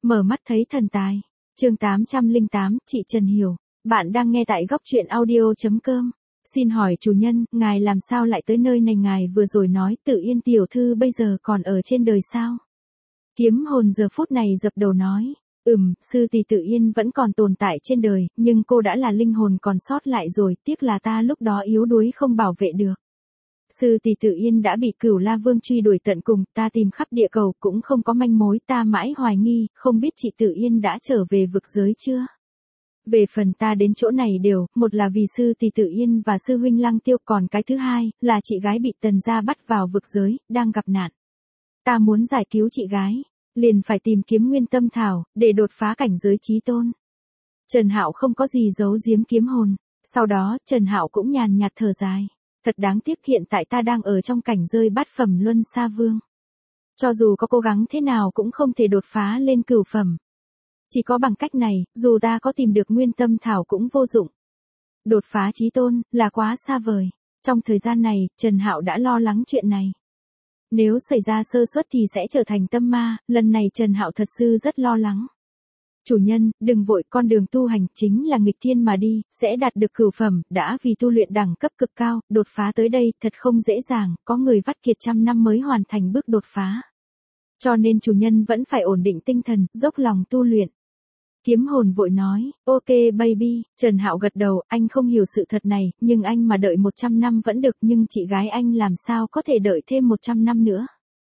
Mở mắt thấy thần tài. Chương 808, chị Trần Hiểu. Bạn đang nghe tại góc truyện audio.com. Xin hỏi chủ nhân, ngài làm sao lại tới nơi này? Ngài vừa rồi nói Tự Yên tiểu thư bây giờ còn ở trên đời sao? Kiếm hồn giờ phút này dập đầu nói. Sư tỷ Tự Yên vẫn còn tồn tại trên đời, nhưng cô đã là linh hồn còn sót lại rồi, tiếc là ta lúc đó yếu đuối không bảo vệ được. Sư tỷ Tự Yên đã bị Cửu La Vương truy đuổi tận cùng, ta tìm khắp địa cầu cũng không có manh mối, ta mãi hoài nghi, không biết chị Tự Yên đã trở về vực giới chưa? Về phần ta đến chỗ này đều, một là vì sư tỷ Tự Yên và sư huynh Lăng Tiêu, còn cái thứ hai, là chị gái bị Tần gia bắt vào vực giới, đang gặp nạn. Ta muốn giải cứu chị gái, liền phải tìm kiếm nguyên tâm thảo, để đột phá cảnh giới chí tôn. Trần Hạo không có gì giấu giếm kiếm hồn, sau đó Trần Hạo cũng nhàn nhạt thở dài. Thật đáng tiếc hiện tại ta đang ở trong cảnh rơi bát phẩm luân sa vương. Cho dù có cố gắng thế nào cũng không thể đột phá lên cửu phẩm. Chỉ có bằng cách này, dù ta có tìm được nguyên tâm thảo cũng vô dụng. Đột phá chí tôn, là quá xa vời. Trong thời gian này, Trần Hạo đã lo lắng chuyện này. Nếu xảy ra sơ suất thì sẽ trở thành tâm ma, lần này Trần Hạo thật sự rất lo lắng. Chủ nhân, đừng vội, con đường tu hành chính là nghịch thiên mà đi, sẽ đạt được cửu phẩm, đã vì tu luyện đẳng cấp cực cao, đột phá tới đây, thật không dễ dàng, có người vắt kiệt trăm năm mới hoàn thành bước đột phá. Cho nên chủ nhân vẫn phải ổn định tinh thần, dốc lòng tu luyện. Kiếm hồn vội nói, ok baby, Trần Hạo gật đầu, anh không hiểu sự thật này, nhưng anh mà đợi 100 năm vẫn được, nhưng chị gái anh làm sao có thể đợi thêm 100 năm nữa.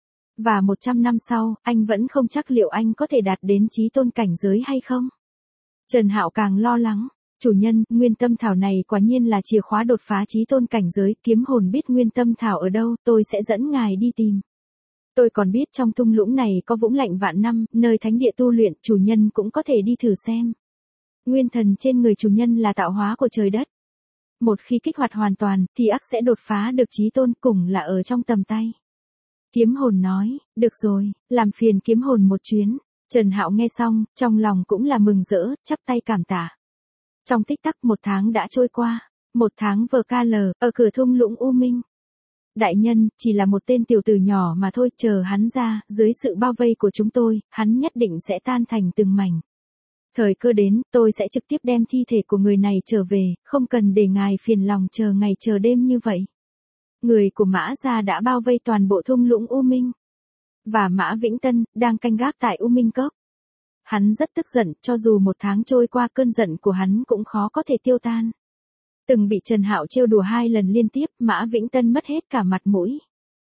Và 100 năm sau, anh vẫn không chắc liệu anh có thể đạt đến chí tôn cảnh giới hay không. Trần Hạo càng lo lắng. Chủ nhân, nguyên tâm thảo này quả nhiên là chìa khóa đột phá chí tôn cảnh giới, kiếm hồn biết nguyên tâm thảo ở đâu, tôi sẽ dẫn ngài đi tìm. Tôi còn biết trong thung lũng này có vũng lạnh vạn năm, nơi thánh địa tu luyện, chủ nhân cũng có thể đi thử xem. Nguyên thần trên người chủ nhân là tạo hóa của trời đất. Một khi kích hoạt hoàn toàn, thì ắt sẽ đột phá được chí tôn, cùng là ở trong tầm tay. Kiếm hồn nói, được rồi, làm phiền kiếm hồn một chuyến. Trần Hạo nghe xong, trong lòng cũng là mừng rỡ, chắp tay cảm tạ. Trong tích tắc 1 tháng đã trôi qua, 1 tháng VKL, ở cửa thung lũng U Minh. Đại nhân, chỉ là một tên tiểu tử nhỏ mà thôi, chờ hắn ra, dưới sự bao vây của chúng tôi, hắn nhất định sẽ tan thành từng mảnh. Thời cơ đến, tôi sẽ trực tiếp đem thi thể của người này trở về, không cần để ngài phiền lòng chờ ngày chờ đêm như vậy. Người của Mã gia đã bao vây toàn bộ thung lũng U Minh. Và Mã Vĩnh Tân, đang canh gác tại U Minh Cốc. Hắn rất tức giận, cho dù 1 tháng trôi qua cơn giận của hắn cũng khó có thể tiêu tan. Từng bị Trần Hạo trêu đùa 2 lần liên tiếp, Mã Vĩnh Tân mất hết cả mặt mũi.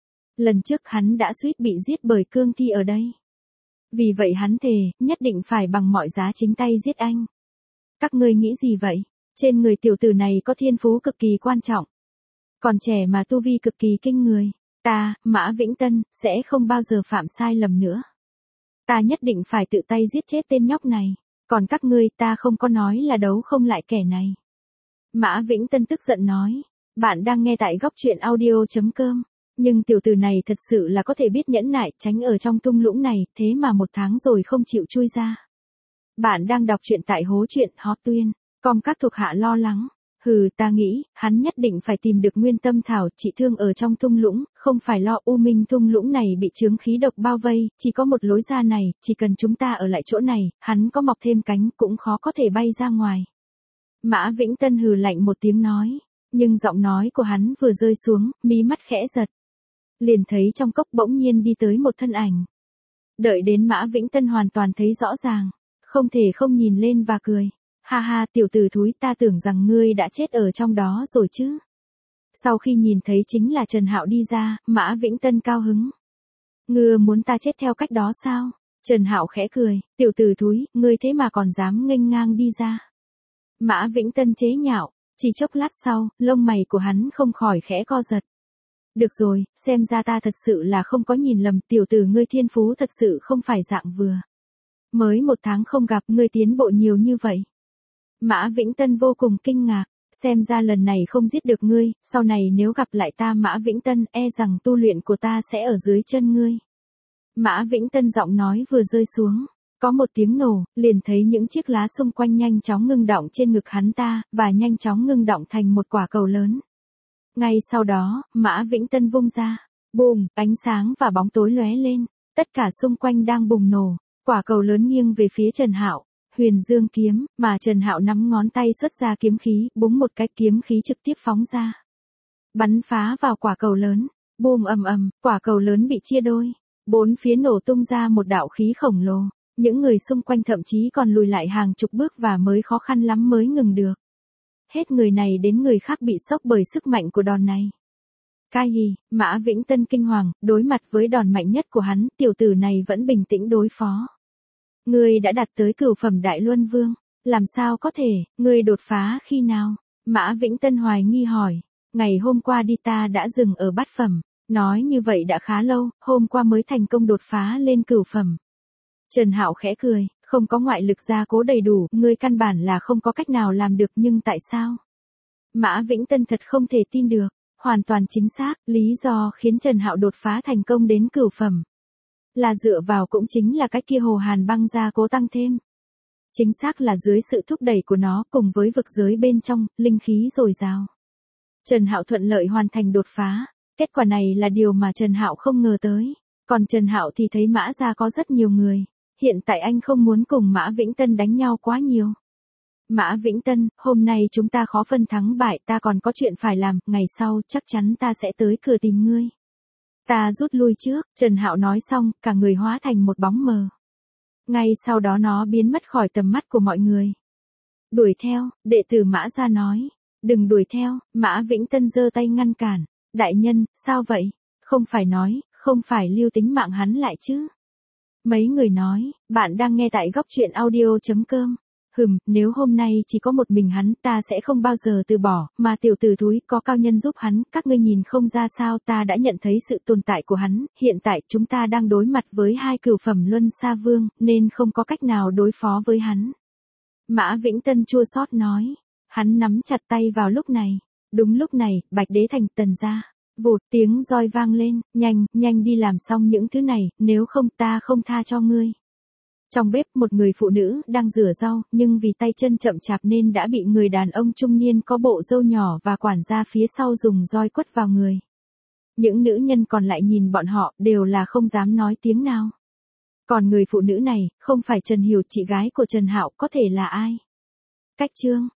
Lần trước hắn đã suýt bị giết bởi cương thi ở đây. Vì vậy hắn thề, nhất định phải bằng mọi giá chính tay giết anh. Các ngươi nghĩ gì vậy? Trên người tiểu tử này có thiên phú cực kỳ quan trọng. Còn trẻ mà tu vi cực kỳ kinh người. Ta, Mã Vĩnh Tân, sẽ không bao giờ phạm sai lầm nữa. Ta nhất định phải tự tay giết chết tên nhóc này. Còn các ngươi, ta không có nói là đấu không lại kẻ này. Mã Vĩnh Tân tức giận nói. Bạn đang nghe tại góc truyện audio.com. Nhưng tiểu tử này thật sự là có thể biết nhẫn nại, tránh ở trong thung lũng này, thế mà 1 tháng rồi không chịu chui ra. Bạn đang đọc truyện tại hố truyện Hot Tuyên. Còn các thuộc hạ lo lắng. Ta nghĩ, hắn nhất định phải tìm được nguyên tâm thảo, trị thương ở trong thung lũng, không phải lo. U Minh thung lũng này bị chướng khí độc bao vây, chỉ có một lối ra này, chỉ cần chúng ta ở lại chỗ này, hắn có mọc thêm cánh cũng khó có thể bay ra ngoài. Mã Vĩnh Tân hừ lạnh một tiếng nói, nhưng giọng nói của hắn vừa rơi xuống, mí mắt khẽ giật. Liền thấy trong cốc bỗng nhiên đi tới một thân ảnh. Đợi đến Mã Vĩnh Tân hoàn toàn thấy rõ ràng, không thể không nhìn lên và cười. Ha ha, tiểu tử thúi, ta tưởng rằng ngươi đã chết ở trong đó rồi chứ. Sau khi nhìn thấy chính là Trần Hạo đi ra, Mã Vĩnh Tân cao hứng. Ngươi muốn ta chết theo cách đó sao? Trần Hạo khẽ cười, tiểu tử thúi, ngươi thế mà còn dám nghênh ngang đi ra. Mã Vĩnh Tân chế nhạo, chỉ chốc lát sau, lông mày của hắn không khỏi khẽ co giật. Được rồi, xem ra ta thật sự là không có nhìn lầm, tiểu tử ngươi thiên phú thật sự không phải dạng vừa. Mới 1 tháng không gặp, ngươi tiến bộ nhiều như vậy. Mã Vĩnh Tân vô cùng kinh ngạc, xem ra lần này không giết được ngươi, sau này nếu gặp lại ta Mã Vĩnh Tân, e rằng tu luyện của ta sẽ ở dưới chân ngươi. Mã Vĩnh Tân giọng nói vừa rơi xuống, có một tiếng nổ, liền thấy những chiếc lá xung quanh nhanh chóng ngưng đọng trên ngực hắn ta, và nhanh chóng ngưng đọng thành một quả cầu lớn. Ngay sau đó, Mã Vĩnh Tân vung ra, bùm, ánh sáng và bóng tối lóe lên, tất cả xung quanh đang bùng nổ. Quả cầu lớn nghiêng về phía Trần Hạo, Huyền Dương kiếm, mà Trần Hạo nắm ngón tay xuất ra kiếm khí, búng một cái kiếm khí trực tiếp phóng ra. Bắn phá vào quả cầu lớn, bùm ầm ầm, quả cầu lớn bị chia đôi, bốn phía nổ tung ra một đạo khí khổng lồ, những người xung quanh thậm chí còn lùi lại hàng chục bước và mới khó khăn lắm mới ngừng được. Hết người này đến người khác bị sốc bởi sức mạnh của đòn này. Cái gì? Mã Vĩnh Tân kinh hoàng, đối mặt với đòn mạnh nhất của hắn, tiểu tử này vẫn bình tĩnh đối phó. Ngươi đã đạt tới cửu phẩm Đại Luân Vương, làm sao có thể, ngươi đột phá khi nào? Mã Vĩnh Tân hoài nghi hỏi, ngày hôm qua đi ta đã dừng ở bát phẩm, nói như vậy đã khá lâu, hôm qua mới thành công đột phá lên cửu phẩm. Trần Hạo khẽ cười, không có ngoại lực gia cố đầy đủ, ngươi căn bản là không có cách nào làm được nhưng tại sao? Mã Vĩnh Tân thật không thể tin được, hoàn toàn chính xác, lý do khiến Trần Hạo đột phá thành công đến cửu phẩm. Là dựa vào cũng chính là cái kia hồ hàn băng gia cố tăng thêm. Chính xác là dưới sự thúc đẩy của nó cùng với vực giới bên trong, linh khí dồi dào. Trần Hạo thuận lợi hoàn thành đột phá, kết quả này là điều mà Trần Hạo không ngờ tới. Còn Trần Hạo thì thấy Mã gia có rất nhiều người, hiện tại anh không muốn cùng Mã Vĩnh Tân đánh nhau quá nhiều. Mã Vĩnh Tân, hôm nay chúng ta khó phân thắng bại, ta còn có chuyện phải làm, ngày sau chắc chắn ta sẽ tới cửa tìm ngươi. Ta rút lui trước, Trần Hạo nói xong, cả người hóa thành một bóng mờ. Ngay sau đó nó biến mất khỏi tầm mắt của mọi người. Đuổi theo, đệ tử Mã gia nói. Đừng đuổi theo, Mã Vĩnh Tân giơ tay ngăn cản. Đại nhân, sao vậy? Không phải nói, không phải lưu tính mạng hắn lại chứ? Mấy người nói, bạn đang nghe tại góc truyện audio.com. Nếu hôm nay chỉ có một mình hắn ta sẽ không bao giờ từ bỏ, mà tiểu tử thúi có cao nhân giúp hắn, các ngươi nhìn không ra sao ta đã nhận thấy sự tồn tại của hắn, hiện tại chúng ta đang đối mặt với hai cửu phẩm luân sa vương, nên không có cách nào đối phó với hắn. Mã Vĩnh Tân chua xót nói, hắn nắm chặt tay vào lúc này. Đúng lúc này, Bạch Đế Thành Tần gia. Vụt tiếng roi vang lên, nhanh đi làm xong những thứ này, nếu không ta không tha cho ngươi. Trong bếp một người phụ nữ đang rửa rau, nhưng vì tay chân chậm chạp nên đã bị người đàn ông trung niên có bộ râu nhỏ và quản gia phía sau dùng roi quất vào người. Những nữ nhân còn lại nhìn bọn họ đều là không dám nói tiếng nào. Còn người phụ nữ này, không phải Trần Hiểu chị gái của Trần Hạo có thể là ai? Cách chương